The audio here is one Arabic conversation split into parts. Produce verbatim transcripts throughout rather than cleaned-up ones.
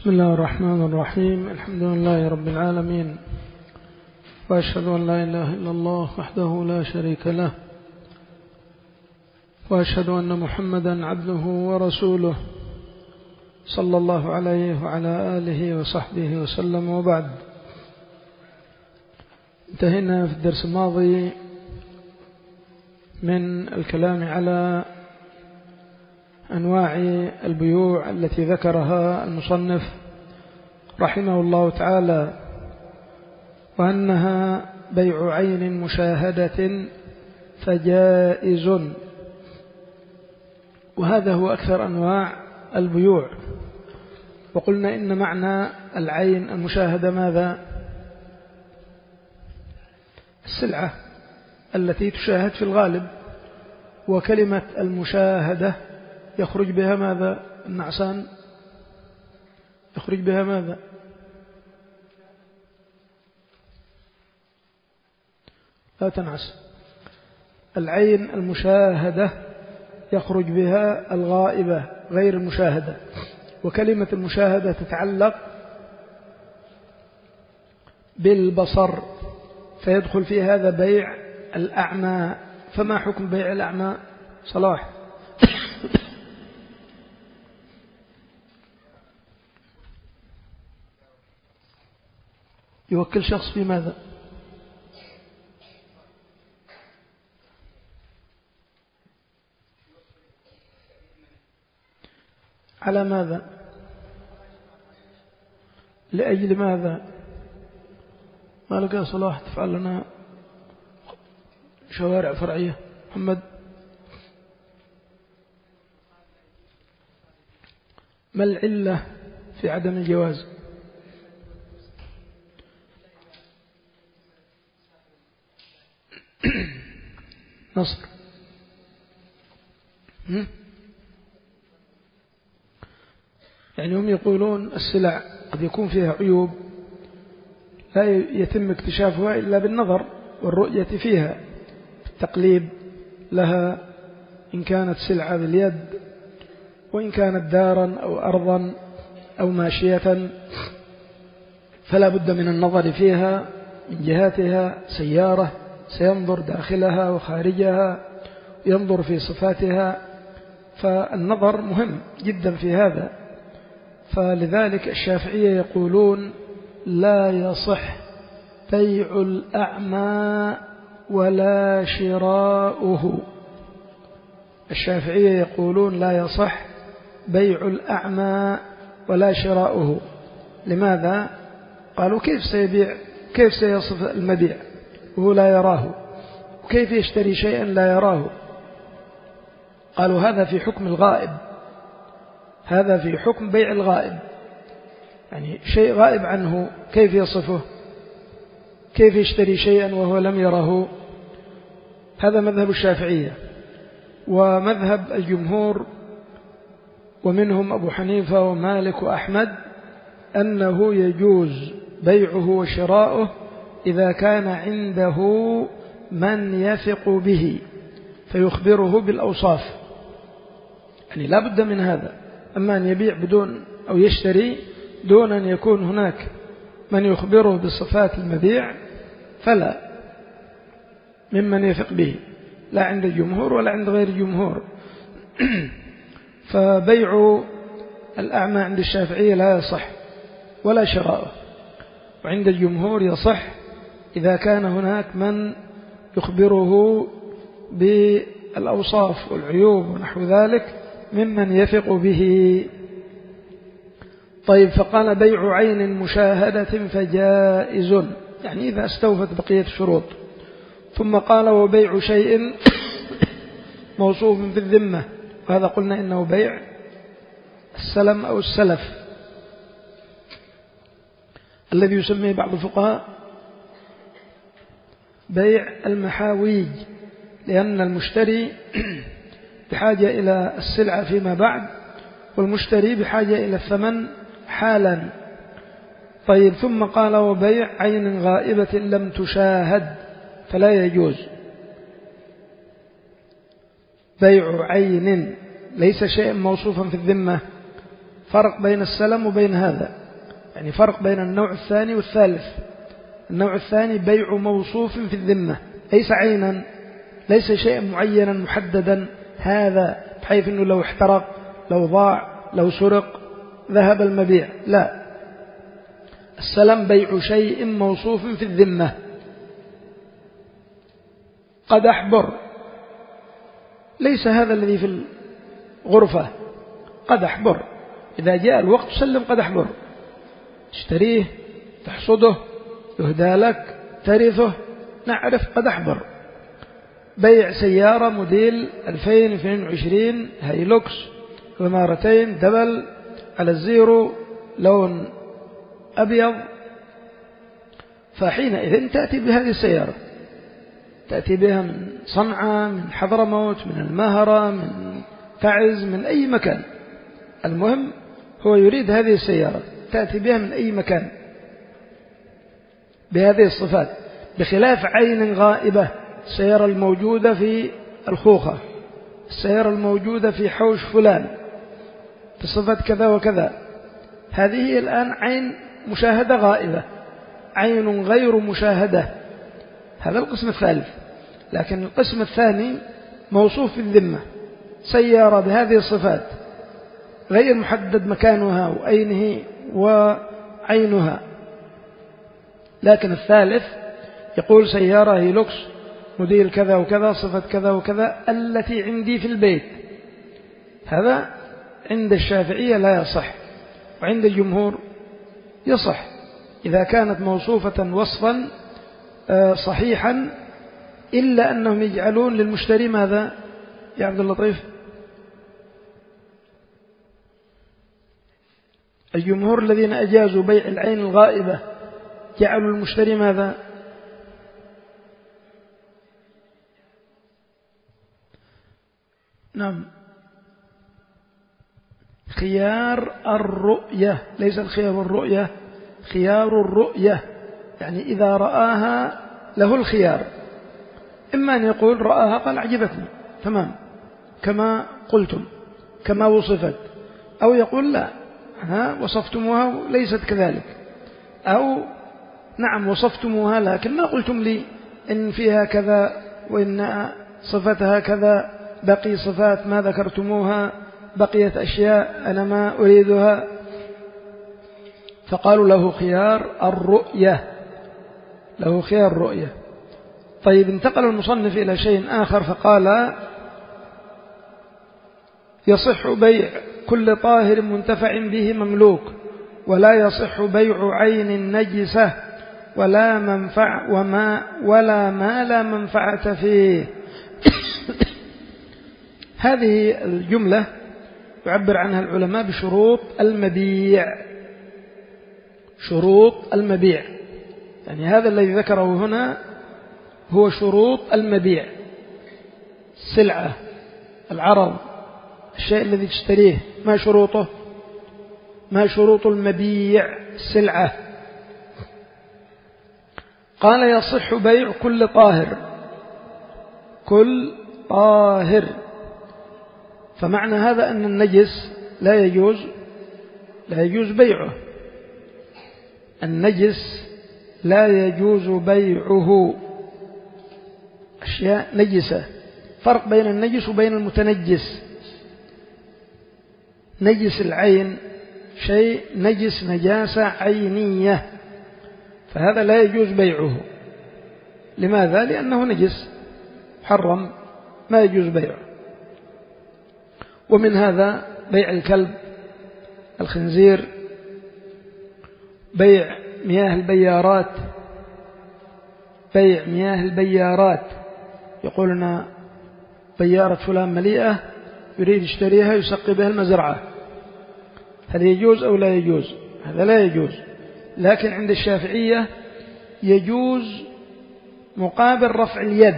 بسم الله الرحمن الرحيم. الحمد لله رب العالمين، وأشهد أن لا إله إلا الله وحده لا شريك له، وأشهد أن محمدا عبده ورسوله صلى الله عليه وعلى آله وصحبه وسلم. وبعد، انتهينا في الدرس الماضي من الكلام على أنواع البيوع التي ذكرها المصنف رحمه الله تعالى، وأنها بيع عين مشاهدة فجائز، وهذا هو أكثر أنواع البيوع. وقلنا إن معنى العين المشاهدة ماذا؟ السلعة التي تشاهد في الغالب، وكلمة المشاهدة يخرج بها ماذا؟ النعسان يخرج بها ماذا؟ لا تنعس. العين المشاهدة يخرج بها الغائبة غير المشاهدة، وكلمة المشاهدة تتعلق بالبصر، فيدخل في هذا بيع الأعمى. فما حكم بيع الأعمى؟ صلاح. يوكل شخص في ماذا؟ على ماذا؟ لأجل ماذا؟ ما لقى صلاح تفعل لنا شوارع فرعية. محمد، ما العلة في عدم الجواز؟ نصر. يعني هم يقولون السلع قد يكون فيها عيوب لا يتم اكتشافها إلا بالنظر والرؤية فيها، التقليب لها إن كانت سلعة باليد، وإن كانت دارا أو أرضا أو ماشية فلا بد من النظر فيها من جهاتها. سيارة سينظر داخلها وخارجها، ينظر في صفاتها، فالنظر مهم جدا في هذا. فلذلك الشافعية يقولون لا يصح بيع الأعمى ولا شراؤه. الشافعية يقولون لا يصح بيع الأعمى ولا شراؤه. لماذا؟ قالوا كيف سيبيع، كيف سيصف المبيع وهو لا يراه، وكيف يشتري شيئا لا يراه؟ قالوا هذا في حكم الغائب، هذا في حكم بيع الغائب، يعني شيء غائب عنه كيف يصفه؟ كيف يشتري شيئا وهو لم يره؟ هذا مذهب الشافعية. ومذهب الجمهور ومنهم أبو حنيفة ومالك وأحمد أنه يجوز بيعه وشراؤه إذا كان عنده من يثق به فيخبره بالأوصاف، يعني لا بد من هذا. أما أن يبيع بدون أو يشتري دون أن يكون هناك من يخبره بصفات المبيع فلا، ممن يثق به، لا عند الجمهور ولا عند غير الجمهور. فبيع الأعمى عند الشافعية لا يصح ولا شراؤه، وعند الجمهور يصح إذا كان هناك من يخبره بالأوصاف والعيوب ونحو ذلك ممن يثق به. طيب، فقال بيع عين مشاهدة فجائز، يعني إذا استوفت بقية الشروط. ثم قال وبيع شيء موصوف في الذمة، وهذا قلنا إنه بيع السلم أو السلف الذي يسميه بعض الفقهاء بيع المحاويج، لأن المشتري بحاجة إلى السلعة فيما بعد، والمشتري بحاجة إلى الثمن حالا. طيب، ثم قال وبيع عين غائبة لم تشاهد فلا يجوز. بيع عين ليس شيء موصوفا في الذمة فرق بين السلم وبين هذا، يعني فرق بين النوع الثاني والثالث. النوع الثاني بيع موصوف في الذمة، ليس عينا، ليس شيئا معينا محددا، هذا بحيث أنه لو احترق، لو ضاع، لو سرق ذهب المبيع، لا. السلم بيع شيء موصوف في الذمة. قدح بر، ليس هذا الذي في الغرفة، قدح بر، إذا جاء الوقت سلم قدح بر، تشتريه، تحصده، يهدى لك، ترثه، نعرف قدح بر. بيع سيارة موديل ألفين واثنين وعشرين هايلوكس، غمارتين دبل على الزيرو، لون أبيض، فحينئذ تأتي بهذه السيارة، تأتي بها من صنعاء، من حضرموت، من المهرة، من تعز، من أي مكان، المهم هو يريد هذه السيارة، تأتي بها من أي مكان بهذه الصفات، بخلاف عين غائبة، السيارة الموجودة في الخوخة، السيارة الموجودة في حوش فلان بصفة كذا وكذا، هذه الآن عين مشاهدة غائبة، عين غير مشاهدة، هذا القسم الثالث. لكن القسم الثاني موصوف في الذمة، سيارة بهذه الصفات غير محدد مكانها وأينه وعينها. لكن الثالث يقول سيارة هيلوكس موديل كذا وكذا، صفة كذا وكذا، التي عندي في البيت، هذا عند الشافعية لا يصح، وعند الجمهور يصح إذا كانت موصوفة وصفا صحيحا، إلا أنهم يجعلون للمشتري ماذا يا عبد اللطيف؟ الجمهور الذين أجازوا بيع العين الغائبة جعلوا المشتري ماذا؟ نعم، خيار الرؤية، ليس الخيار الرؤية، خيار الرؤية، يعني إذا رآها له الخيار، إما أن يقول رآها قال عجبتني تمام كما قلتم كما وصفت، أو يقول لا ها وصفتموها ليست كذلك، أو نعم وصفتموها لكن ما قلتم لي إن فيها كذا وإن صفتها كذا، بقي صفات ما ذكرتموها، بقيت أشياء أنا ما أريدها، فقالوا له خيار الرؤية، له خيار الرؤية. طيب انتقل المصنف إلى شيء آخر فقال يصح بيع كل طاهر منتفع به مملوك، ولا يصح بيع عين نجسة ولا منفع وما ولا ما لا منفعة فيه. هذه الجملة يعبر عنها العلماء بشروط المبيع، شروط المبيع، يعني هذا الذي ذكره هنا هو شروط المبيع، السلعة، العرض، الشيء الذي تشتريه، ما شروطه؟ ما شروط المبيع؟ السلعة. قال يصح بيع كل طاهر، كل طاهر، فمعنى هذا أن النجس لا يجوز لا يجوز بيعه، النجس لا يجوز بيعه، أشياء نجسة، فرق بين النجس وبين المتنجس. نجس العين شيء نجس نجاسة عينية، فهذا لا يجوز بيعه. لماذا؟ لأنه نجس حرم، ما يجوز بيعه. ومن هذا بيع الكلب، الخنزير، بيع مياه البيارات، بيع مياه البيارات، يقولنا بيارة فلان مليئة يريد يشتريها يسقي بها المزرعة، هل يجوز أو لا يجوز؟ هذا لا يجوز. لكن عند الشافعية يجوز مقابل رفع اليد،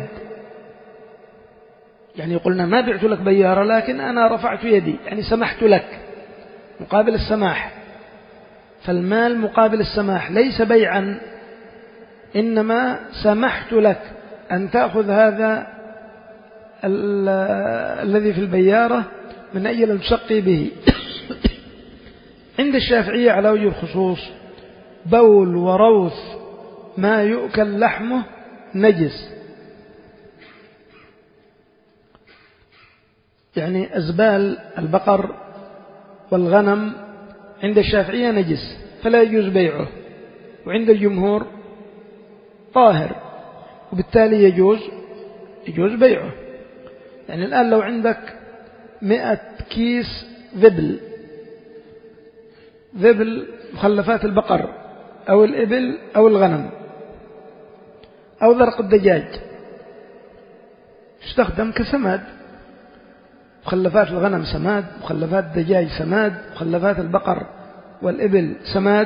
يعني يقولنا ما بعت لك بيارة لكن أنا رفعت يدي، يعني سمحت لك، مقابل السماح، فالمال مقابل السماح، ليس بيعا، إنما سمحت لك أن تأخذ هذا الذي في البيارة من أجل المسقي به. عند الشافعية على وجه الخصوص بول وروث ما يؤكل لحمه نجس، يعني أزبال البقر والغنم عند الشافعية نجس فلا يجوز بيعه، وعند الجمهور طاهر وبالتالي يجوز يجوز بيعه. يعني الآن لو عندك مئة كيس ذبل ذبل مخلفات البقر أو الإبل أو الغنم أو ذرق الدجاج استخدم كسماد، مخلفات الغنم سماد، مخلفات الدجاج سماد، مخلفات البقر والإبل سماد.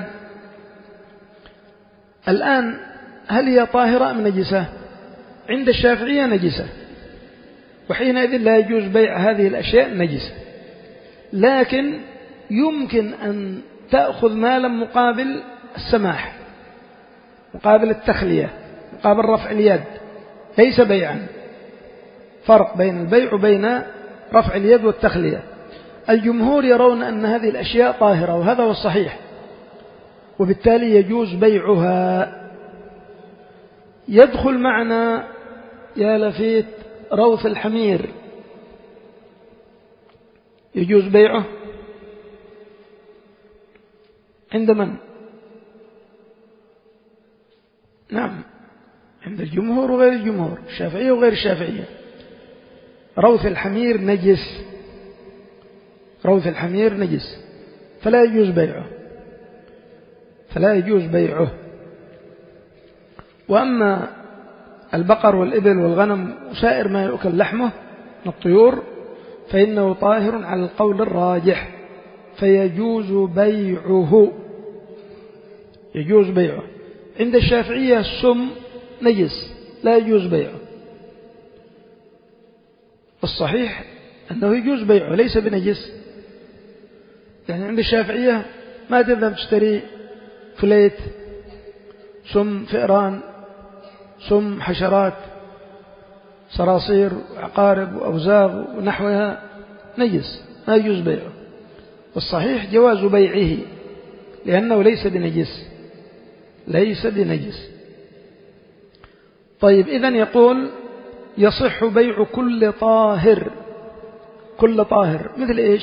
الآن هل هي طاهرة أم نجسة؟ عند الشافعية نجسة، وحينئذ لا يجوز بيع هذه الأشياء نجسة، لكن يمكن أن تأخذ مالا مقابل السماح، مقابل التخلية، مقابل رفع اليد، ليس بيعا. فرق بين البيع وبين رفع اليد والتخلية. الجمهور يرون أن هذه الأشياء طاهرة وهذا هو الصحيح، وبالتالي يجوز بيعها. يدخل معنا يا لفيت روث الحمير، يجوز بيعه عند من؟ نعم، عند الجمهور وغير الجمهور، الشافعية وغير الشافعية. روث الحمير نجس، روث الحمير نجس فلا يجوز بيعه، فلا يجوز بيعه. وأما البقر والإبل والغنم وسائر ما يؤكل لحمه من الطيور فإنه طاهر على القول الراجح، فيجوز بيعه، يجوز بيعه. عند الشافعية السم نجس لا يجوز بيعه، الصحيح أنه يجوز بيعه ليس بنجس. يعني عند الشافعية ما تذهب تشتري فليت، سم فئران، سم حشرات، صراصير وعقارب وأوزاغ ونحوها، نجس ما يجوز بيعه، والصحيح جواز بيعه لأنه ليس بنجس، ليس بنجس. طيب إذن يقول يصح بيع كل طاهر، كل طاهر مثل إيش؟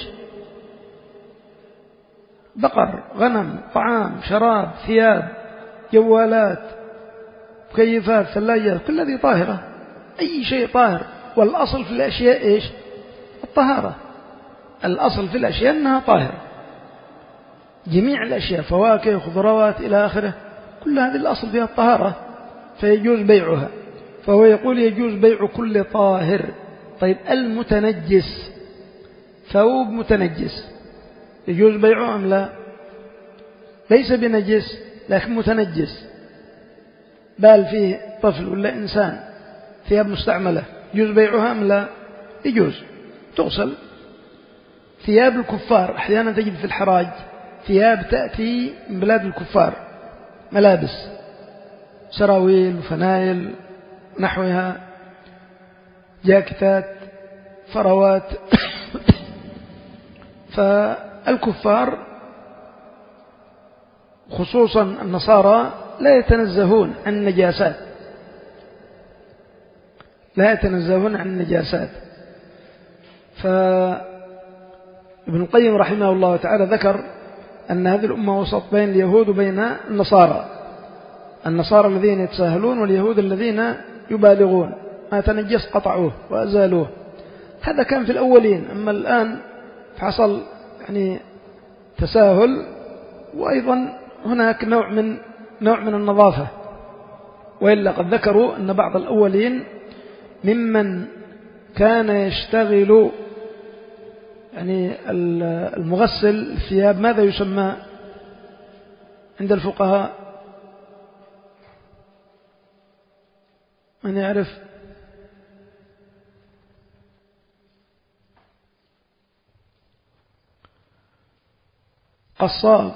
بقر، غنم، طعام، شراب، ثياب، جوالات، مكيفات، ثلاجات، كل هذه طاهرة، أي شيء طاهر. والأصل في الأشياء إيش؟ الطهارة، الأصل في الأشياء أنها طاهرة، جميع الأشياء فواكه خضروات إلى آخره كل هذه الأصل فيها الطهارة فيجوز بيعها. فهو يقول يجوز بيع كل طاهر. طيب المتنجس، ثوب متنجس يجوز بيعه أم لا؟ ليس بنجس لكن متنجس، بال فيه طفل ولا إنسان، ثياب مستعملة يجوز بيعها أم لا؟ يجوز، تغسل. ثياب الكفار أحيانا تجد في الحراج ثياب تأتي من بلاد الكفار، ملابس، سراويل وفنايل نحوها، جاكتات، فروات فالكفار خصوصا النصارى لا يتنزهون عن النجاسات، لا يتنزهون عن النجاسات. فابن القيم رحمه الله تعالى ذكر أن هذه الأمة وسط بين اليهود وبين النصارى، النصارى الذين يتساهلون واليهود الذين يبالغون، ما تنجس قطعوه وأزالوه. هذا كان في الأولين، أما الآن فحصل يعني تساهل، وأيضا هناك نوع من نوع من النظافة. وإلا قد ذكروا أن بعض الأولين ممن كان يشتغل يعني المغسل الثياب ماذا يسمى عند الفقهاء؟ من يعرف؟ قصاب.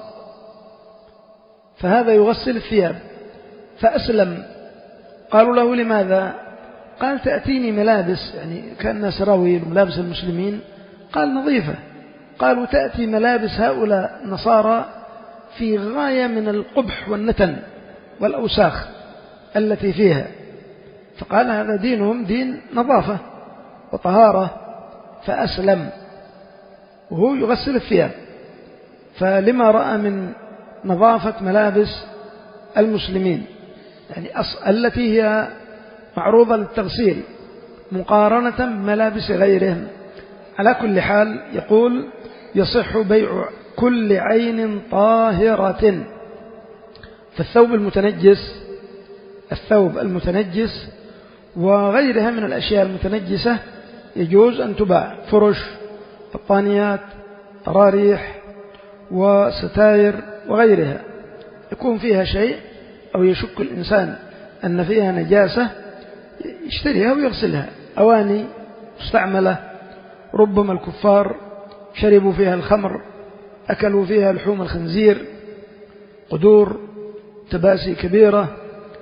فهذا يغسل الثياب، فأسلم. قالوا له لماذا؟ قال تأتيني ملابس يعني كأنها سراويل وملابس المسلمين، قال نظيفة قالوا تأتي ملابس هؤلاء النصارى في غاية من القبح والنتن والأوساخ التي فيها، فقال هذا دينهم دين نظافة وطهارة، فأسلم وهو يغسل الثياب. فلما رأى من نظافة ملابس المسلمين يعني التي هي معروضة للتغسيل مقارنة بملابس غيرهم. على كل حال يقول يصح بيع كل عين طاهرة. فالثوب المتنجس الثوب المتنجس وغيرها من الأشياء المتنجسة يجوز أن تباع، فرش، بطانيات، طراريح وستاير وغيرها يكون فيها شيء أو يشك الإنسان أن فيها نجاسة يشتريها ويغسلها. أواني مستعملة ربما الكفار شربوا فيها الخمر، أكلوا فيها لحوم الخنزير، قدور، تباسي كبيرة،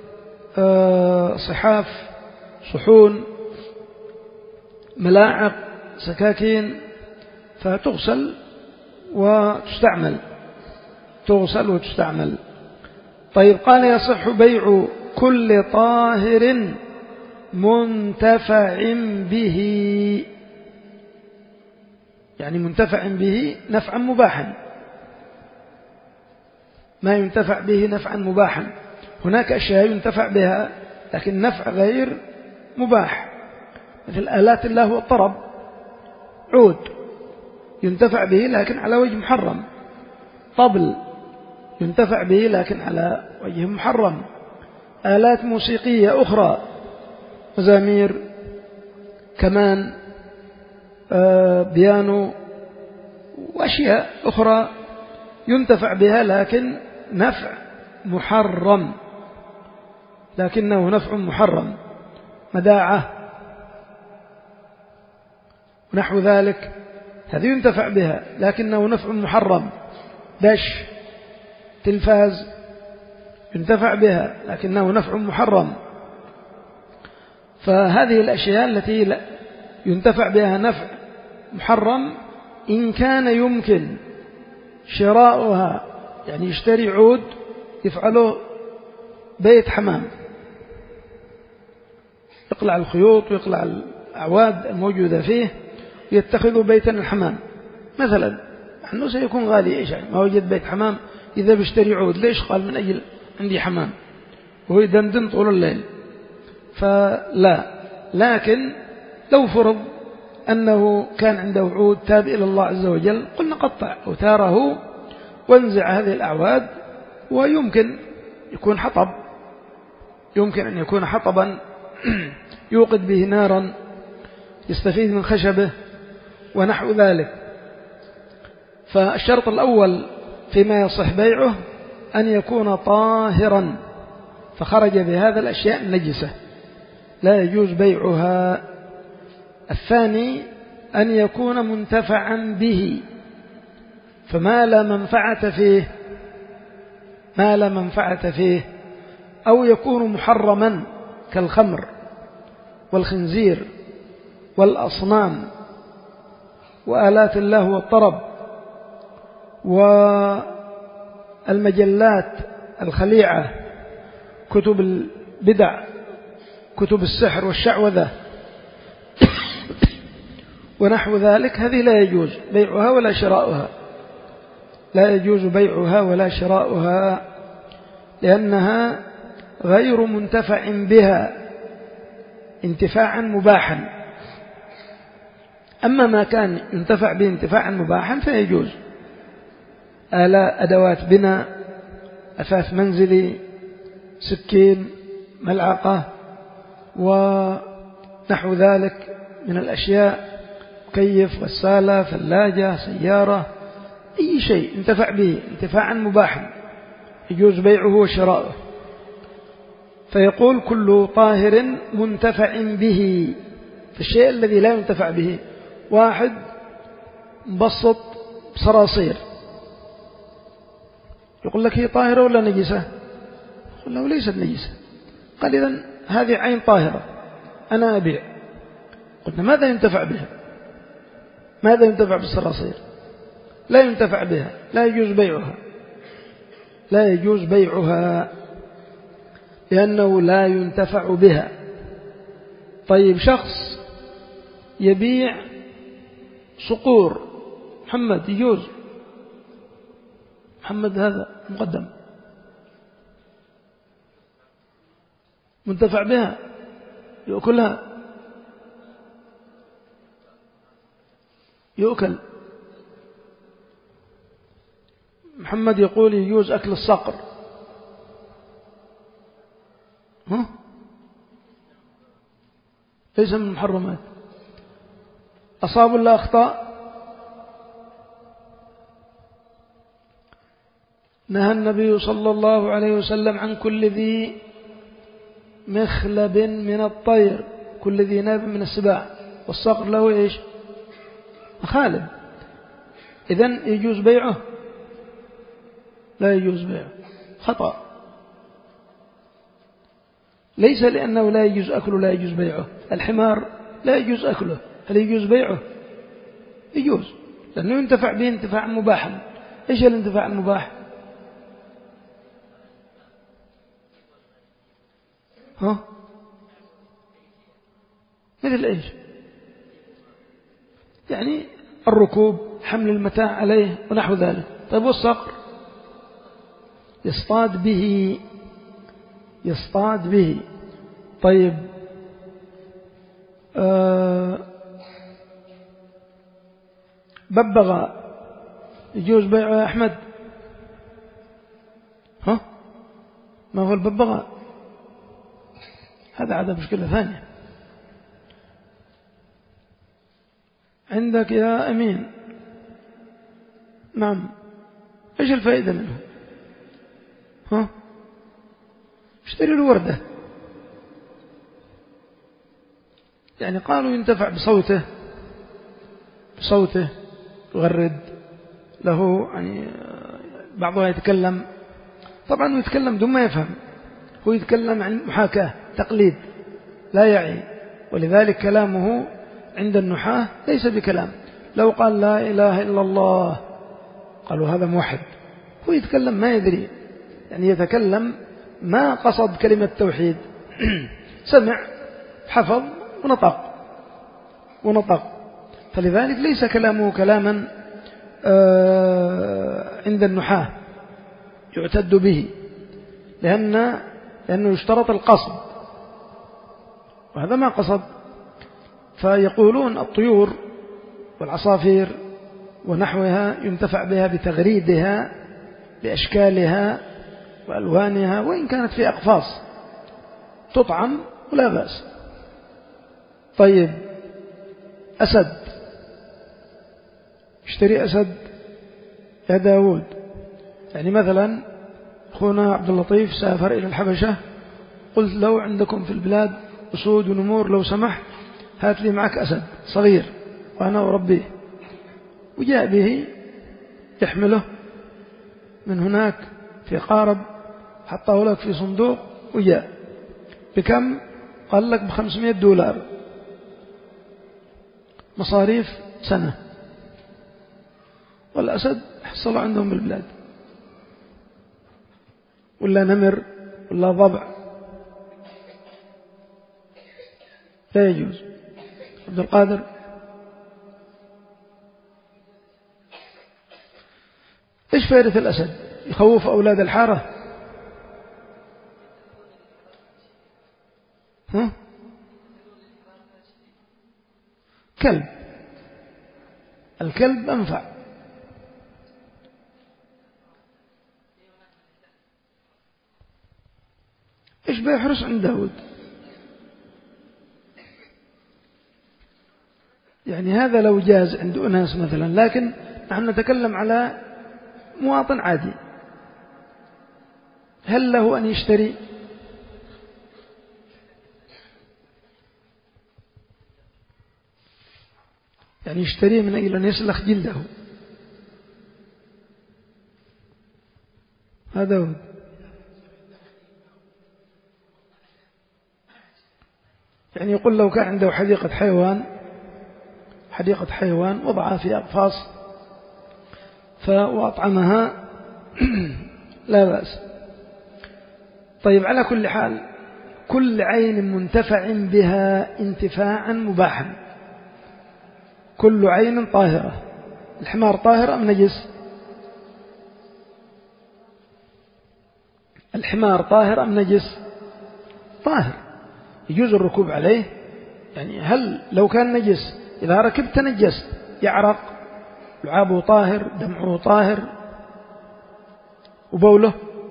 صحاف، صحون، ملاعق، سكاكين، فتغسل وتستعمل تغسل وتستعمل. طيب قال يصح بيع كل طاهر منتفع به، يعني منتفع به نفعا مباحا، ما ينتفع به نفعا مباحا. هناك أشياء ينتفع بها لكن نفع غير مباح، مثل آلات الله والطرب، عود ينتفع به لكن على وجه محرم، طبل ينتفع به لكن على وجه محرم، آلات موسيقية أخرى، مزامير، كمان، آه بيانو وأشياء أخرى ينتفع بها لكن نفع محرم لكنه نفع محرم، مداعة ونحو ذلك، هذه ينتفع بها لكنه نفع محرم، دش، تلفاز ينتفع بها لكنه نفع محرم. فهذه الأشياء التي ينتفع بها نفع محرم إن كان يمكن شراؤها، يعني يشتري عود يفعله بيت حمام، يقلع الخيوط ويقلع الأعواد الموجودة فيه ويتخذ بيتا الحمام مثلا، أنه سيكون غالي إيش يعني ما وجد بيت حمام إذا بيشتري عود، ليش؟ قال من أجل عندي حمام، وهو يدندن طول الليل، فلا. لكن لو فرض أنه كان عنده عود تاب إلى الله عز وجل، قلنا قطع أوتاره وانزع هذه الأعواد، ويمكن يكون حطب، يمكن أن يكون حطبا يوقد به نارا يستفيد من خشبه ونحو ذلك. فالشرط الأول فيما يصح بيعه أن يكون طاهرا، فخرج بهذا الأشياء النجسة لا يجوز بيعها. الثاني أن يكون منتفعا به، فما لا منفعة فيه ما لا منفعة فيه أو يكون محرما كالخمر والخنزير والأصنام وآلات الله والطرب والمجلات الخليعة، كتب البدع، كتب السحر والشعوذة ونحو ذلك، هذه لا يجوز بيعها ولا شراؤها، لا يجوز بيعها ولا شراؤها لأنها غير منتفع بها انتفاعا مباحا. أما ما كان ينتفع به انتفاعا مباحا فيجوز، آلاء، أدوات بناء، أثاث منزلي، سكين، ملعقة ونحو ذلك من الأشياء، مكيف، غسالة، ثلاجة، سيارة، أي شيء انتفع به انتفاعا مباحا يجوز بيعه وشراؤه. فيقول كل طاهر منتفع به. فالشيء الذي لا ينتفع به، واحد مبسط بصراصير، يقول لك هي طاهرة ولا نجسة؟ يقول له ليست نجسة. قال إذن هذه عين طاهرة أنا أبيع. قلنا ماذا ينتفع بها؟ ماذا ينتفع بالصراصير؟ لا ينتفع بها، لا يجوز بيعها، لا يجوز بيعها لأنه لا ينتفع بها. طيب شخص يبيع صقور، محمد يجوز، محمد هذا مقدم منتفع بها يأكلها، يؤكل. محمد يقول يجوز أكل الصقر، ها؟ ليس من المحرمات. أصاب ولا أخطأ؟ نهى النبي صلى الله عليه وسلم عن كل ذي مخلب من الطير، كل ذي ناب من السباع، والصقر له إيش؟ مخالب. إذن يجوز بيعه؟ لا يجوز بيعه، خطأ. ليس لأنه لا يجوز أكله لا يجوز بيعه. الحمار لا يجوز أكله، هل يجوز بيعه؟ يجوز، لأنه ينتفع به انتفاع مباحا. إيش الانتفاع المباح؟ ها؟ مثل إيش؟ يعني الركوب، حمل المتاع عليه ونحو ذلك. طيب والصقر؟ يصطاد به، يصطاد به. طيب آه ببغاء يجوز بيعه يا أحمد؟ ها؟ ما هو الببغاء؟ هذا عاد مشكلة ثانية. عندك يا أمين، نعم، إيش الفائدة منه؟ ها؟ اشتري له وردة. يعني قالوا ينتفع بصوته، بصوته يغرد له، يعني بعضها يتكلم، طبعا هو يتكلم دون ما يفهم، هو يتكلم عن محاكاة، تقليد، لا يعي، ولذلك كلامه عند النحاة ليس بكلام. لو قال لا إله إلا الله قالوا هذا موحد، هو يتكلم ما يدري، يعني يتكلم ما قصد كلمة توحيد سمع حفظ ونطق ونطق، فلذلك ليس كلامه كلاما عند النحاة يعتد به، لأن لأنه يشترط القصد، وهذا ما قصد. فيقولون الطيور والعصافير ونحوها ينتفع بها بتغريدها بأشكالها وألوانها، وإن كانت في أقفاص تطعم ولا بأس. طيب أسد، اشتري أسد يا داود. يعني مثلا أخونا عبد اللطيف سافر إلى الحبشة، قلت لو عندكم في البلاد أسود ونمور لو سمح هات لي معك أسد صغير وأنا أربيه، وجاء به يحمله من هناك في قارب، حطه لك في صندوق وجاء. بكم؟ قال لك بخمسمائة دولار، مصاريف سنة. والأسد حصلوا عندهم بالبلاد، ولا نمر ولا ضبع، لا يجوز. عبد القادر، إيش فائدة الأسد؟ يخوف أولاد الحارة؟ ها؟ كلب، الكلب أنفع. إيش بيحرص عند داود؟ يعني هذا لو جاز عند أناس مثلا، لكن نحن نتكلم على مواطن عادي، هل له أن يشتري؟ يعني يشتريه من أجل أن يسلخ جلده، هذا هو. يعني يقول لو كان عنده حديقة حيوان، حديقة حيوان وضعها في أقفاص وأطعمها لا بأس. طيب على كل حال كل عين منتفع بها انتفاعا مباحا، كل عين طاهرة. الحمار طاهر أم نجس؟ الحمار طاهر أم نجس؟ طاهر، يجوز الركوب عليه. يعني هل لو كان نجس إذا ركبت نجست، يعرق، لعابه طاهر، دمعه طاهر، وبوله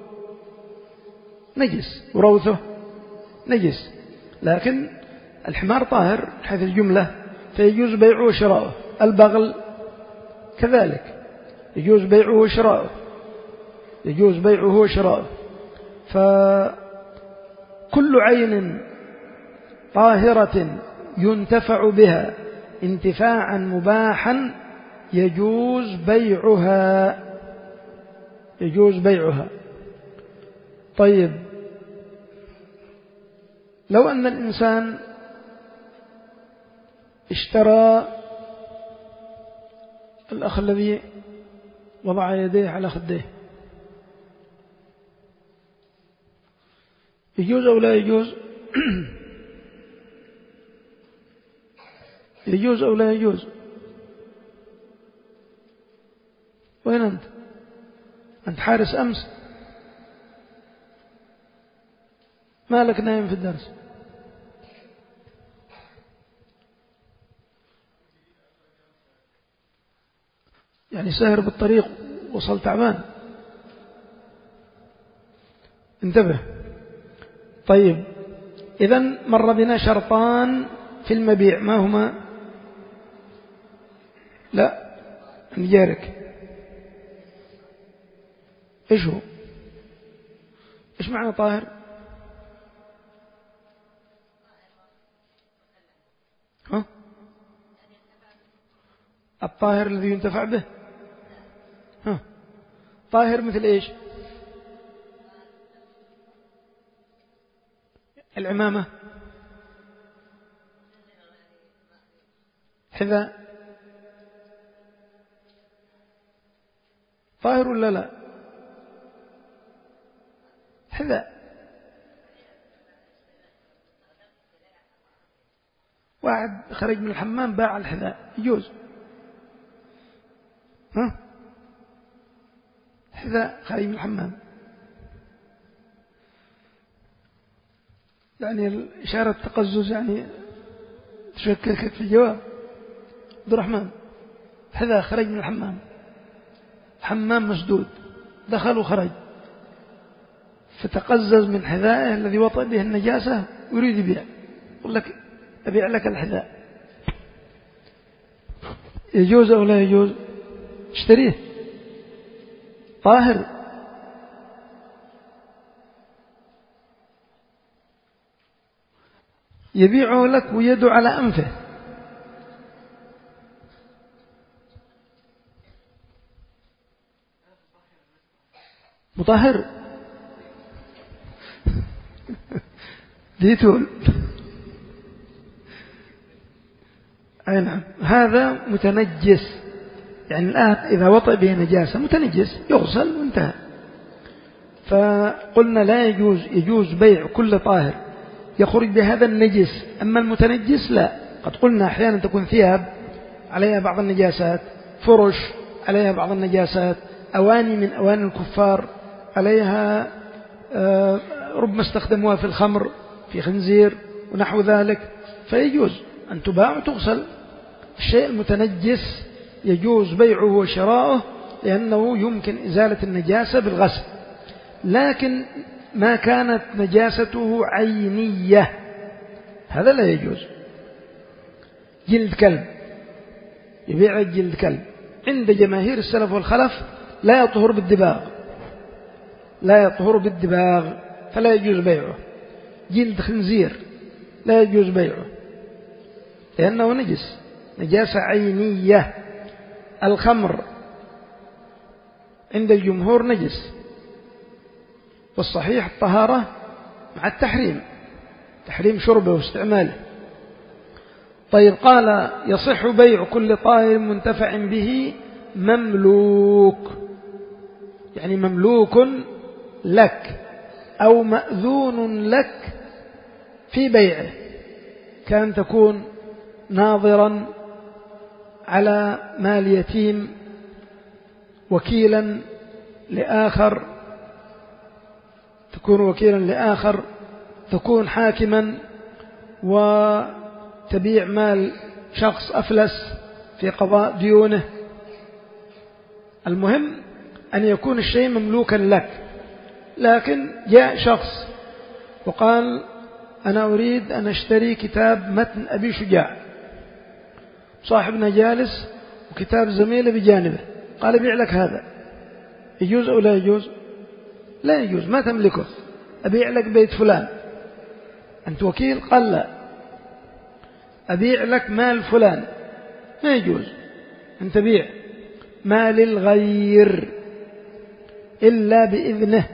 نجس، وروثه نجس، لكن الحمار طاهر حيث الجملة، فيجوز بيعه وشراؤه. البغل كذلك يجوز بيعه وشراؤه، يجوز بيعه وشراؤه. فكل عين طاهرة ينتفع بها انتفاعا مباحا يجوز بيعها، يجوز بيعها. طيب لو أن الإنسان اشترى، الأخ الذي وضع يديه على خديه، يجوز أو لا يجوز؟ يجوز أو لا يجوز؟ وين أنت؟ أنت حارس أمس، مالك نايم في الدرس؟ يعني ساهر بالطريق، وصل تعبان، انتبه. طيب إذن مر بنا شرطان في المبيع، ما هما؟ لا نجارك، إيش هو؟ إيش معنى طاهر؟ ها؟ الطاهر الذي ينتفع به. ها؟ طاهر مثل إيش؟ العمامة، حذاء، طاهر ولا لا؟ حذاء. واحد خرج من الحمام باع الحذاء، يجوز. ها؟ حذاء خرج من الحمام، يعني إشارة تقزز، يعني تشككك في الجواب. عبد الرحمن، حذاء خرج من الحمام، حمام مسدود، دخل وخرج، فتقزز من حذائه الذي وطئ به النجاسة ويريد يبيع، يقول لك أبيع لك الحذاء، يجوز أو لا يجوز؟ اشتريه، طاهر. يبيعه لك ويده على أنفه، مطهر ديتول. أي نعم، هذا متنجس، يعني الآن إذا وطئ به نجاسة متنجس يغسل وانتهى. فقلنا لا يجوز، يجوز بيع كل طاهر يخرج بهذا النجس، أما المتنجس لا. قد قلنا أحيانا تكون ثياب عليها بعض النجاسات، فرش عليها بعض النجاسات، أواني من أواني الكفار عليها ربما استخدموها في الخمر، في خنزير ونحو ذلك، فيجوز أن تباع وتغسل. الشيء المتنجس يجوز بيعه وشراؤه لأنه يمكن إزالة النجاسة بالغسل، لكن ما كانت نجاسته عينية هذا لا يجوز. جلد كلب، يبيع جلد كلب عند جماهير السلف والخلف لا يطهر بالدباغ، لا يطهر بالدباغ فلا يجوز بيعه. جلد خنزير لا يجوز بيعه لأنه نجس، نجاسة عينية. الخمر عند الجمهور نجس، والصحيح الطهارة مع التحريم، تحريم شربه واستعماله. طيب قال يصح بيع كل طاهر منتفع به مملوك، يعني مملوك لك أو مأذون لك في بيعه، كان تكون ناظرا على مال يتيم، وكيلا لآخر، تكون وكيلا لآخر، تكون حاكما وتبيع مال شخص أفلس في قضاء ديونه. المهم أن يكون الشيء مملوكا لك. لكن جاء شخص وقال أنا أريد أن أشتري كتاب متن أبي شجاع، صاحبنا جالس وكتاب زميله بجانبه، قال أبيع لك هذا، يجوز أو لا يجوز؟ لا يجوز، ما تملكه، أبيع لك بيت فلان، أنت وكيل؟ قال لا، أبيع لك مال فلان، ما يجوز أن تبيع مال الغير إلا بإذنه.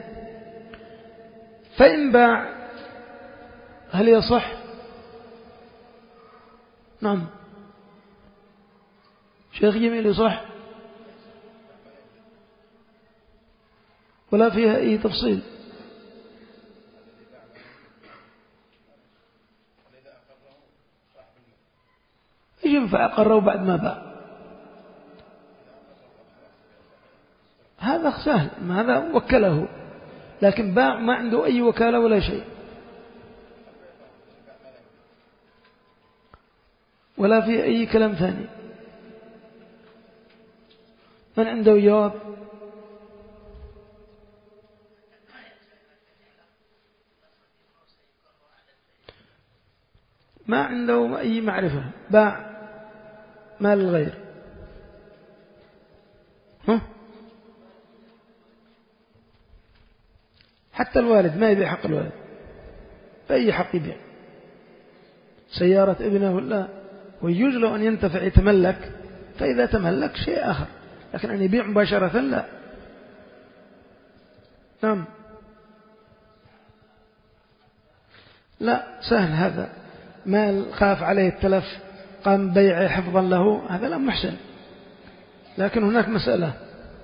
فإن باع هل يصح؟ نعم شيخ جميل، يصح ولا فيها أي تفصيل. إيش ينفع أقره بعد ما باع؟ هذا سهل، هذا وكله، لكن باع ما عنده أي وكالة ولا شيء، ولا في أي كلام ثاني. من عنده جواب؟ ما عنده أي معرفة، باع مال الغير. ها؟ حتى الوالد ما يبيع حق الوالد، فأي حق يبيع؟ سيارة ابنه لا، ويجوز له أن ينتفع يتملك، فإذا تملك شيء آخر، لكن أن يبيع مباشرة لا. نعم لا، سهل هذا، مال خاف عليه التلف قام بيعه حفظا له، هذا لا محسن. لكن هناك مسألة،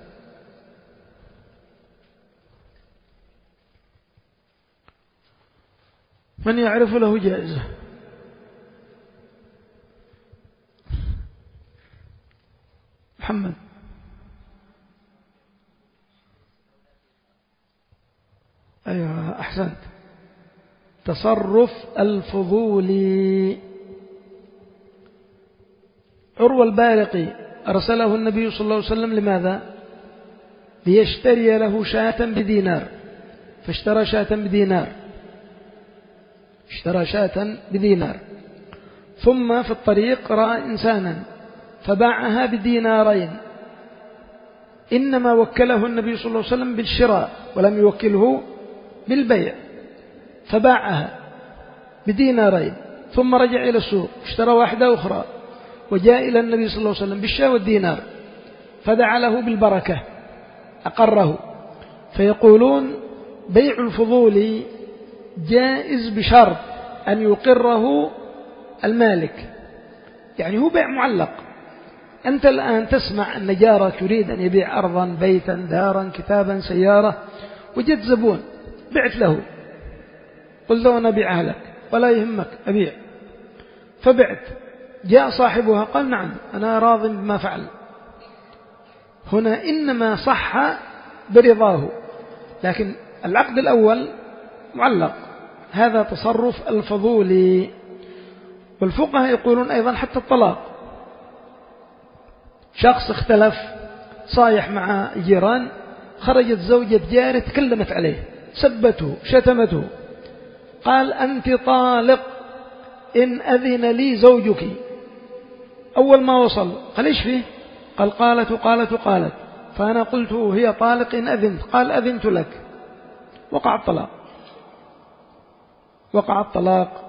من يعرف له جائزة؟ محمد. أيوة أحسنت. تصرف الفضولي. عروة البارقي أرسله النبي صلى الله عليه وسلم لماذا؟ ليشتري له شاة بدينار، فاشترى شاة بدينار، اشترى شاة بدينار، ثم في الطريق رأى إنسانا فباعها بدينارين. إنما وكله النبي صلى الله عليه وسلم بالشراء ولم يوكله بالبيع، فباعها بدينارين، ثم رجع إلى السوق اشترى واحدة أخرى، وجاء إلى النبي صلى الله عليه وسلم بالشاة والدينار، فدعا له بالبركة أقره. فيقولون بيع الفضول جائز بشرط أن يقره المالك، يعني هو بيع معلق. أنت الآن تسمع أن جارة تريد أن يبيع أرضا، بيتا، دارا، كتابا، سيارة، وجد زبون بعت له، قل له أنا أبيعها لك ولا يهمك أبيع، فبعت، جاء صاحبها قال نعم أنا راض بما فعل، هنا إنما صح برضاه، لكن العقد الأول معلق، هذا تصرف الفضولي. والفقهاء يقولون أيضا حتى الطلاق، شخص اختلف صايح مع جيران، خرجت زوجة جاره تكلمت عليه، سبته، شتمته، قال أنت طالق إن أذن لي زوجك. أول ما وصل قال إيش فيه؟ قال قالت وقالت وقالت، فأنا قلت هي طالق إن أذنت، قال أذنت لك، وقع الطلاق، وقع الطلاق.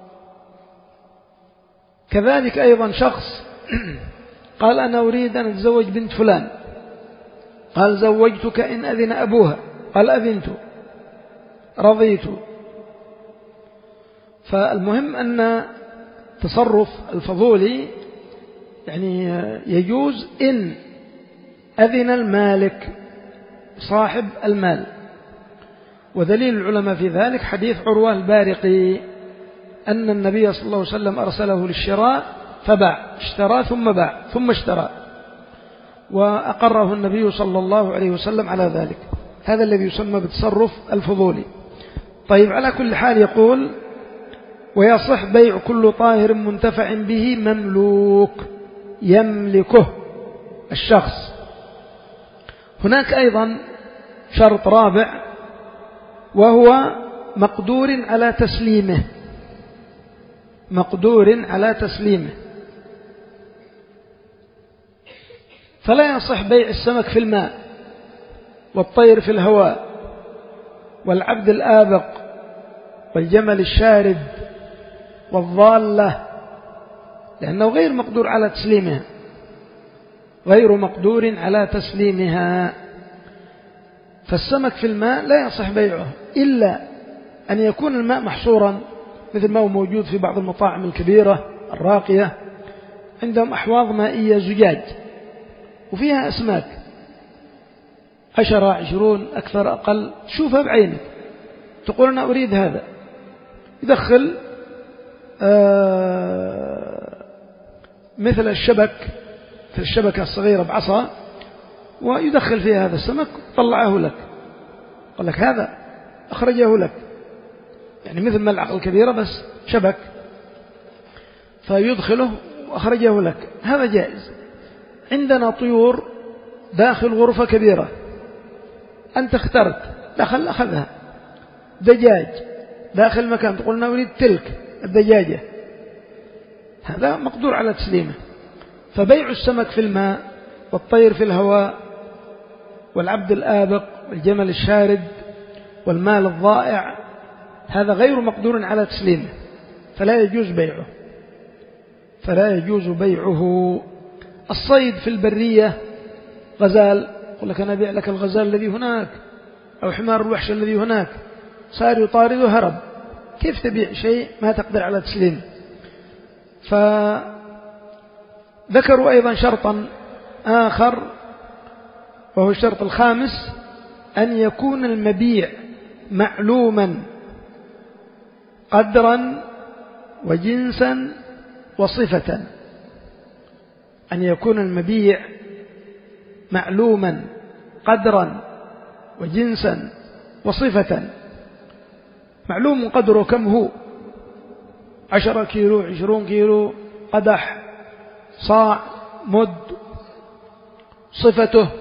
كذلك أيضا شخص قال أنا أريد أن أتزوج بنت فلان، قال زوجتك إن أذن أبوها، قال أذنت، رضيت. فالمهم أن تصرف الفضولي يعني يجوز إن أذن المالك صاحب المال. ودليل العلماء في ذلك حديث عروة البارقي أن النبي صلى الله عليه وسلم أرسله للشراء فباع، اشترى ثم باع ثم اشترى، وأقره النبي صلى الله عليه وسلم على ذلك. هذا الذي يسمى بالتصرف الفضولي. طيب، على كل حال يقول: ويصح بيع كل طاهر منتفع به مملوك يملكه الشخص. هناك أيضا شرط رابع، وهو مقدور على تسليمه. مقدور على تسليمه. فلا يصح بيع السمك في الماء، والطير في الهواء، والعبد الآبق، والجمل الشارد، والضالة، لأنه غير مقدور على تسليمها، غير مقدور على تسليمها. فالسمك في الماء لا يصح بيعه إلا أن يكون الماء محصورا، مثل ما هو موجود في بعض المطاعم الكبيرة الراقية، عندهم أحواض مائية زجاج وفيها أسماك عشرة عشرون أكثر أقل، تشوفها بعينك تقول أنا أريد هذا، يدخل آه مثل الشبك في الشبكة الصغيرة بعصا، ويدخل فيها هذا السمك، طلعه لك، قال لك هذا أخرجه لك، يعني مثل ملعقة الكبيرة بس شبك، فيدخله وأخرجه لك. هذا جائز. عندنا طيور داخل غرفة كبيرة، أنت اخترت، دخل أخذها. دجاج داخل مكان، تقولنا أريد تلك الدجاجة، هذا مقدور على تسليمه. فبيع السمك في الماء، والطير في الهواء، والعبد الآبق، والجمل الشارد، والمال الضائع، هذا غير مقدور على تسليمه، فلا يجوز بيعه، فلا يجوز بيعه. الصيد في البرية، غزال، يقول لك أنا أبيع لك الغزال الذي هناك، أو حمار الوحش الذي هناك، صار يطارد وهرب، كيف تبيع شيء ما تقدر على تسليمه؟ فذكروا أيضا شرطا آخر، وهو الشرط الخامس، أن يكون المبيع معلوما قدرا وجنسا وصفة. أن يكون المبيع معلوما قدرا وجنسا وصفة. معلوم قدره كم هو، عشرة كيلو، عشرون كيلو، قدح، صاع، مد. صفته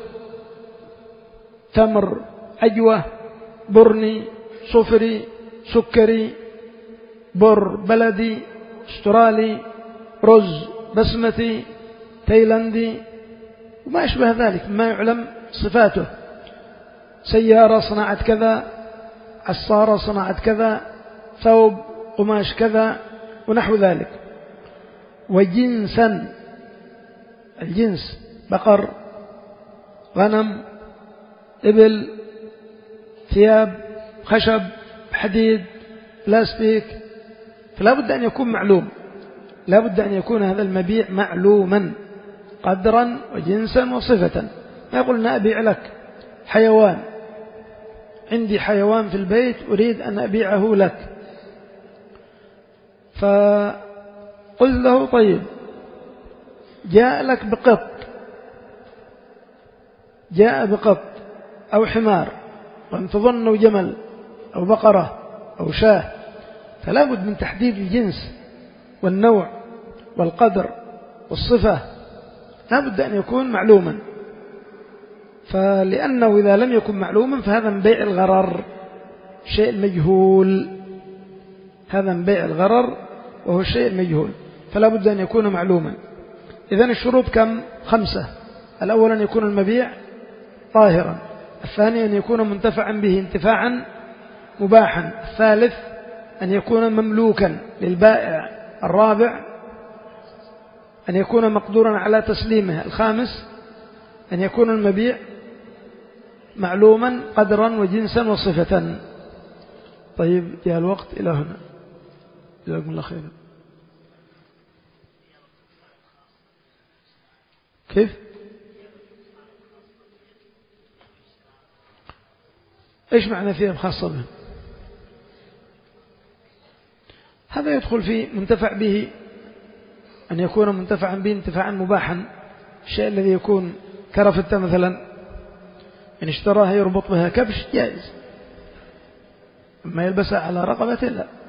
تمر، عجوة، برني، صفري، سكري، بر بلدي، استرالي، رز بسمتي، تايلاندي، وما أشبه ذلك ما يعلم صفاته. سيارة صنعت كذا، عصارة صنعت كذا، ثوب قماش كذا، ونحو ذلك. وجنسا، الجنس بقر، غنم، إبل، ثياب، خشب، حديد، بلاستيك. فلا بد أن يكون معلوم، لا بد أن يكون هذا المبيع معلوما قدرا وجنسا وصفة. ما يقولنا أبيع لك حيوان، عندي حيوان في البيت أريد أن أبيعه لك، فقلت له طيب، جاء لك بقط، جاء بقط أو حمار، وأن تظنوا جمل أو بقرة أو شاه، فلا بد من تحديد الجنس والنوع والقدر والصفة، لا بد أن يكون معلوما. فلأنه إذا لم يكن معلوما فهذا من بيع الغرر، شيء مجهول، هذا من بيع الغرر وهو الشيء المجهول، فلا بد أن يكون معلوما. إذن الشروط كم؟ خمسة. الأول أن يكون المبيع طاهرا، الثاني أن يكون منتفعا به انتفاعا مباحا، الثالث أن يكون مملوكا للبائع، الرابع أن يكون مقدورا على تسليمه، الخامس أن يكون المبيع معلوما قدرا وجنسا وصفة. طيب، جاء الوقت إلى هنا، جزاكم الله خيرا. كيف؟ إيش معنى ثياب خاصة بهم؟ هذا يدخل في منتفع به، أن يكون منتفعا به انتفاعا مباحا. الشيء الذي يكون كرفتة مثلا إن اشتراها يربط بها كبش جائز، ما يلبسها على رقبته لا.